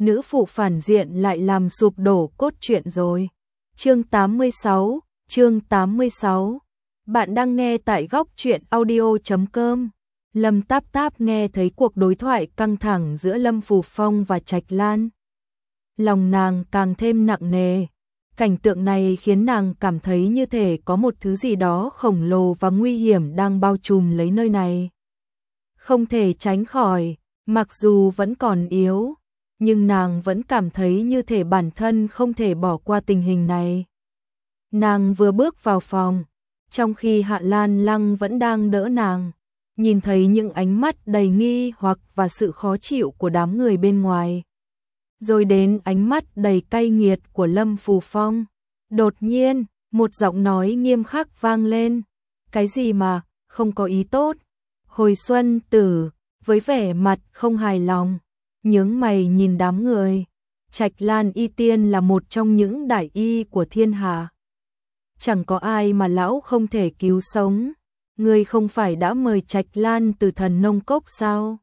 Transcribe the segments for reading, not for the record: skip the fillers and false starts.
nữ phụ phản diện lại làm sụp đổ cốt truyện rồi. Chương 86. Bạn đang nghe tại góc truyện audio.com. Lâm Táp Táp nghe thấy cuộc đối thoại căng thẳng giữa Lâm Phù Phong và Trạch Lan. Lòng nàng càng thêm nặng nề. Cảnh tượng này khiến nàng cảm thấy như thể có một thứ gì đó khổng lồ và nguy hiểm đang bao trùm lấy nơi này. Không thể tránh khỏi, mặc dù vẫn còn yếu, nhưng nàng vẫn cảm thấy như thể bản thân không thể bỏ qua tình hình này. Nàng vừa bước vào phòng, trong khi Hạ Lan Lăng vẫn đang đỡ nàng, nhìn thấy những ánh mắt đầy nghi hoặc và sự khó chịu của đám người bên ngoài. Rồi đến ánh mắt đầy cay nghiệt của Lâm Phù Phong. Đột nhiên, một giọng nói nghiêm khắc vang lên. Cái gì mà, không có ý tốt. Hồi Xuân Tử, với vẻ mặt không hài lòng, nhướng mày nhìn đám người. Trạch Lan Y Tiên là một trong những đại y của thiên hạ. Chẳng có ai mà lão không thể cứu sống. Người không phải đã mời Trạch Lan từ Thần Nông Cốc sao?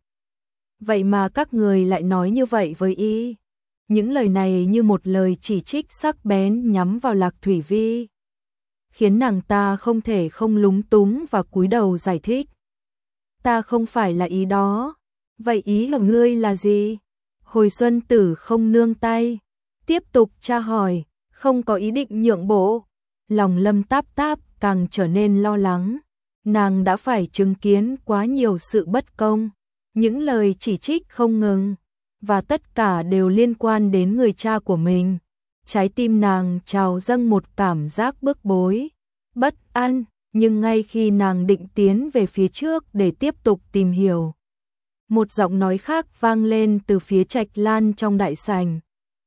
Vậy mà các người lại nói như vậy với y. Những lời này như một lời chỉ trích sắc bén nhắm vào Lạc Thủy Vi, khiến nàng ta không thể không lúng túng và cúi đầu giải thích. Ta không phải là ý đó. Vậy ý của ngươi là gì? Hồi Xuân Tử không nương tay, tiếp tục tra hỏi, không có ý định nhượng bộ. Lòng Lâm Táp Táp càng trở nên lo lắng. Nàng đã phải chứng kiến quá nhiều sự bất công, những lời chỉ trích không ngừng, và tất cả đều liên quan đến người cha của mình. Trái tim nàng trào dâng một cảm giác bức bối, bất an, nhưng ngay khi nàng định tiến về phía trước để tiếp tục tìm hiểu, một giọng nói khác vang lên từ phía Trạch Lan trong đại sảnh,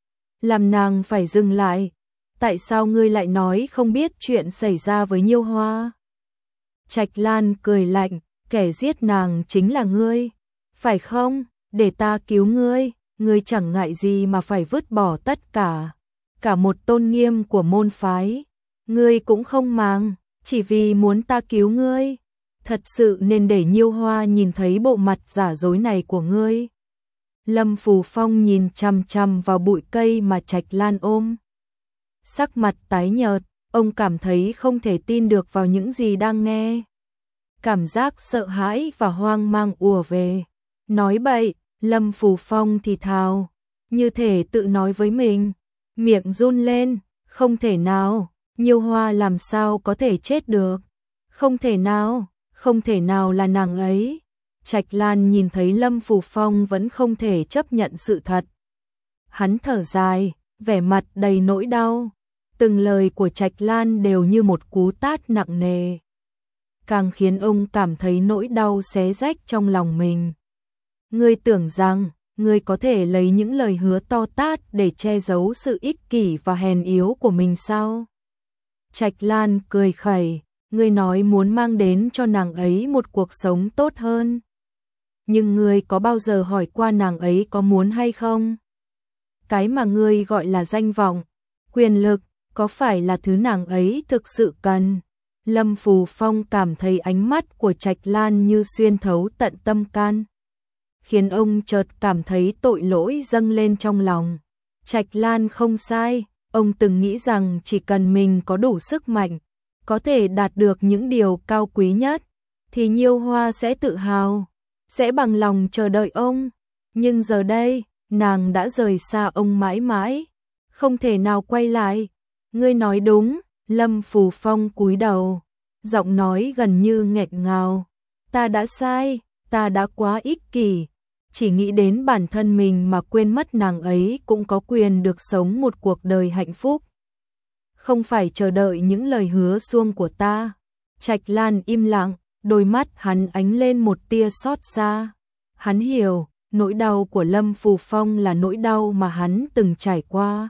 làm nàng phải dừng lại. Tại sao ngươi lại nói không biết chuyện xảy ra với Nhiêu Hoa? Trạch Lan cười lạnh, kẻ giết nàng chính là ngươi, phải không? Để ta cứu ngươi, ngươi chẳng ngại gì mà phải vứt bỏ tất cả, cả một tôn nghiêm của môn phái, ngươi cũng không màng, chỉ vì muốn ta cứu ngươi. Thật sự nên để Nhiêu Hoa nhìn thấy bộ mặt giả dối này của ngươi. Lâm Phù Phong nhìn chằm chằm vào bụi cây mà Trạch Lan ôm. Sắc mặt tái nhợt, ông cảm thấy không thể tin được vào những gì đang nghe. Cảm giác sợ hãi và hoang mang ùa về. Nói bậy, Lâm Phù Phong thì thào, như thể tự nói với mình, miệng run lên, không thể nào, Nhiêu Hoa làm sao có thể chết được, không thể nào là nàng ấy. Trạch Lan nhìn thấy Lâm Phù Phong vẫn không thể chấp nhận sự thật. Hắn thở dài, vẻ mặt đầy nỗi đau, từng lời của Trạch Lan đều như một cú tát nặng nề, càng khiến ông cảm thấy nỗi đau xé rách trong lòng mình. Ngươi tưởng rằng, ngươi có thể lấy những lời hứa to tát để che giấu sự ích kỷ và hèn yếu của mình sao? Trạch Lan cười khẩy, ngươi nói muốn mang đến cho nàng ấy một cuộc sống tốt hơn. Nhưng ngươi có bao giờ hỏi qua nàng ấy có muốn hay không? Cái mà ngươi gọi là danh vọng, quyền lực, có phải là thứ nàng ấy thực sự cần? Lâm Phù Phong cảm thấy ánh mắt của Trạch Lan như xuyên thấu tận tâm can, khiến ông chợt cảm thấy tội lỗi dâng lên trong lòng. Trạch Lan không sai, ông từng nghĩ rằng chỉ cần mình có đủ sức mạnh, có thể đạt được những điều cao quý nhất, thì Nhiêu Hoa sẽ tự hào, sẽ bằng lòng chờ đợi ông. Nhưng giờ đây, nàng đã rời xa ông mãi mãi, không thể nào quay lại. Ngươi nói đúng. Lâm Phù Phong cúi đầu, giọng nói gần như nghẹn ngào. Ta đã sai, ta đã quá ích kỷ, chỉ nghĩ đến bản thân mình mà quên mất nàng ấy cũng có quyền được sống một cuộc đời hạnh phúc. Không phải chờ đợi những lời hứa suông của ta. Trạch Lan im lặng, đôi mắt hắn ánh lên một tia xót xa. Hắn hiểu, nỗi đau của Lâm Phù Phong là nỗi đau mà hắn từng trải qua.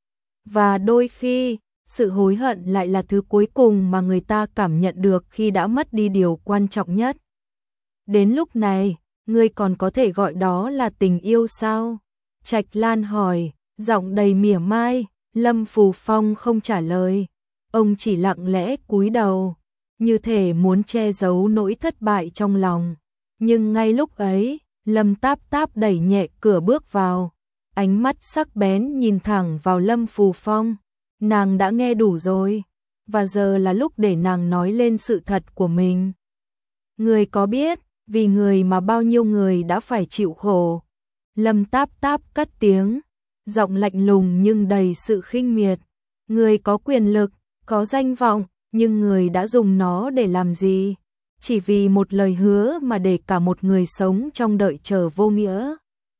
Và đôi khi, sự hối hận lại là thứ cuối cùng mà người ta cảm nhận được khi đã mất đi điều quan trọng nhất. Đến lúc này, ngươi còn có thể gọi đó là tình yêu sao? Trạch Lan hỏi, giọng đầy mỉa mai. Lâm Phù Phong không trả lời, ông chỉ lặng lẽ cúi đầu, như thể muốn che giấu nỗi thất bại trong lòng. Nhưng ngay lúc ấy, Lâm Táp Táp đẩy nhẹ cửa bước vào, ánh mắt sắc bén nhìn thẳng vào Lâm Phù Phong. Nàng đã nghe đủ rồi, và giờ là lúc để nàng nói lên sự thật của mình. Người có biết, vì người mà bao nhiêu người đã phải chịu khổ. Lâm Táp Táp cất tiếng, giọng lạnh lùng nhưng đầy sự khinh miệt. Người có quyền lực, có danh vọng, nhưng người đã dùng nó để làm gì? Chỉ vì một lời hứa mà để cả một người sống trong đợi chờ vô nghĩa.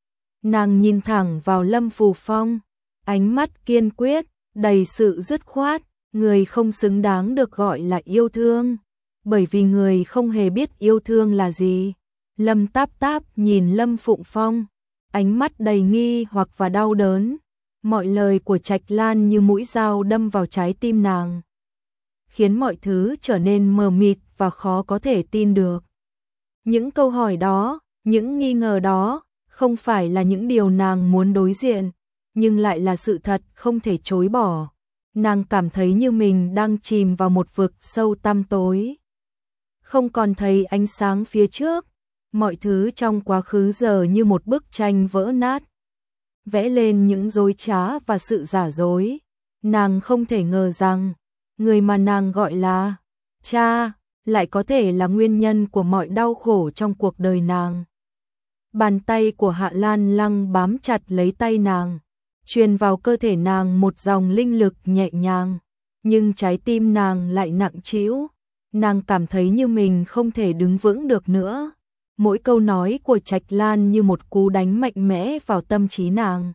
Nàng nhìn thẳng vào Lâm Phù Phong, ánh mắt kiên quyết, đầy sự dứt khoát. Người không xứng đáng được gọi là yêu thương, bởi vì người không hề biết yêu thương là gì. Lâm Táp Táp nhìn Lâm Phụng Phong, ánh mắt đầy nghi hoặc và đau đớn. Mọi lời của Trạch Lan như mũi dao đâm vào trái tim nàng, khiến mọi thứ trở nên mờ mịt và khó có thể tin được. Những câu hỏi đó, những nghi ngờ đó, không phải là những điều nàng muốn đối diện, nhưng lại là sự thật không thể chối bỏ. Nàng cảm thấy như mình đang chìm vào một vực sâu tăm tối, không còn thấy ánh sáng phía trước. Mọi thứ trong quá khứ giờ như một bức tranh vỡ nát, vẽ lên những dối trá và sự giả dối. Nàng không thể ngờ rằng, người mà nàng gọi là cha, lại có thể là nguyên nhân của mọi đau khổ trong cuộc đời nàng. Bàn tay của Hạ Lan Lăng bám chặt lấy tay nàng, truyền vào cơ thể nàng một dòng linh lực nhẹ nhàng, nhưng trái tim nàng lại nặng trĩu. Nàng cảm thấy như mình không thể đứng vững được nữa. Mỗi câu nói của Trạch Lan như một cú đánh mạnh mẽ vào tâm trí nàng.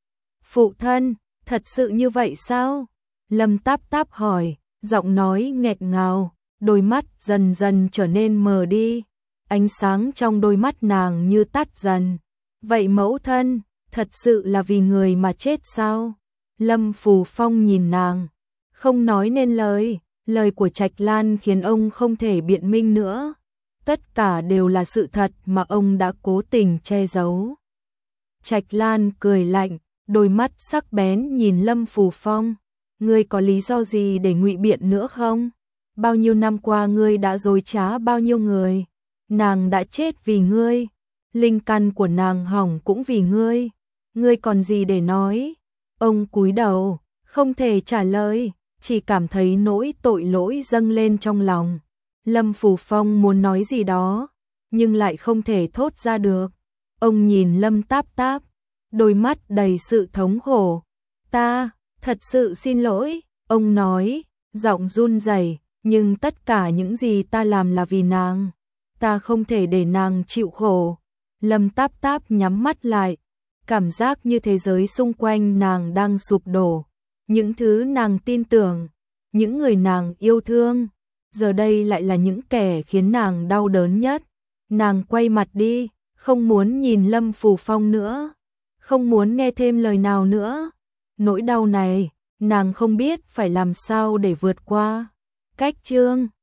Phụ thân, thật sự như vậy sao? Lâm Táp Táp hỏi, giọng nói nghẹt ngào, đôi mắt dần dần trở nên mờ đi. Ánh sáng trong đôi mắt nàng như tắt dần. Vậy mẫu thân, thật sự là vì người mà chết sao? Lâm Phù Phong nhìn nàng, không nói nên lời. Lời của Trạch Lan khiến ông không thể biện minh nữa. Tất cả đều là sự thật mà ông đã cố tình che giấu. Trạch Lan cười lạnh, đôi mắt sắc bén nhìn Lâm Phù Phong. Ngươi có lý do gì để ngụy biện nữa không? Bao nhiêu năm qua ngươi đã dối trá bao nhiêu người. Nàng đã chết vì ngươi. Linh căn của nàng hỏng cũng vì ngươi. Ngươi còn gì để nói? Ông cúi đầu, không thể trả lời, chỉ cảm thấy nỗi tội lỗi dâng lên trong lòng. Lâm Phù Phong muốn nói gì đó, nhưng lại không thể thốt ra được. Ông nhìn Lâm Táp Táp, đôi mắt đầy sự thống khổ. Ta, thật sự xin lỗi, ông nói, giọng run rẩy, nhưng tất cả những gì ta làm là vì nàng. Ta không thể để nàng chịu khổ. Lâm Táp Táp nhắm mắt lại, cảm giác như thế giới xung quanh nàng đang sụp đổ. Những thứ nàng tin tưởng, những người nàng yêu thương, giờ đây lại là những kẻ khiến nàng đau đớn nhất. Nàng quay mặt đi, không muốn nhìn Lâm Phù Phong nữa, không muốn nghe thêm lời nào nữa. Nỗi đau này, nàng không biết phải làm sao để vượt qua. Cách chương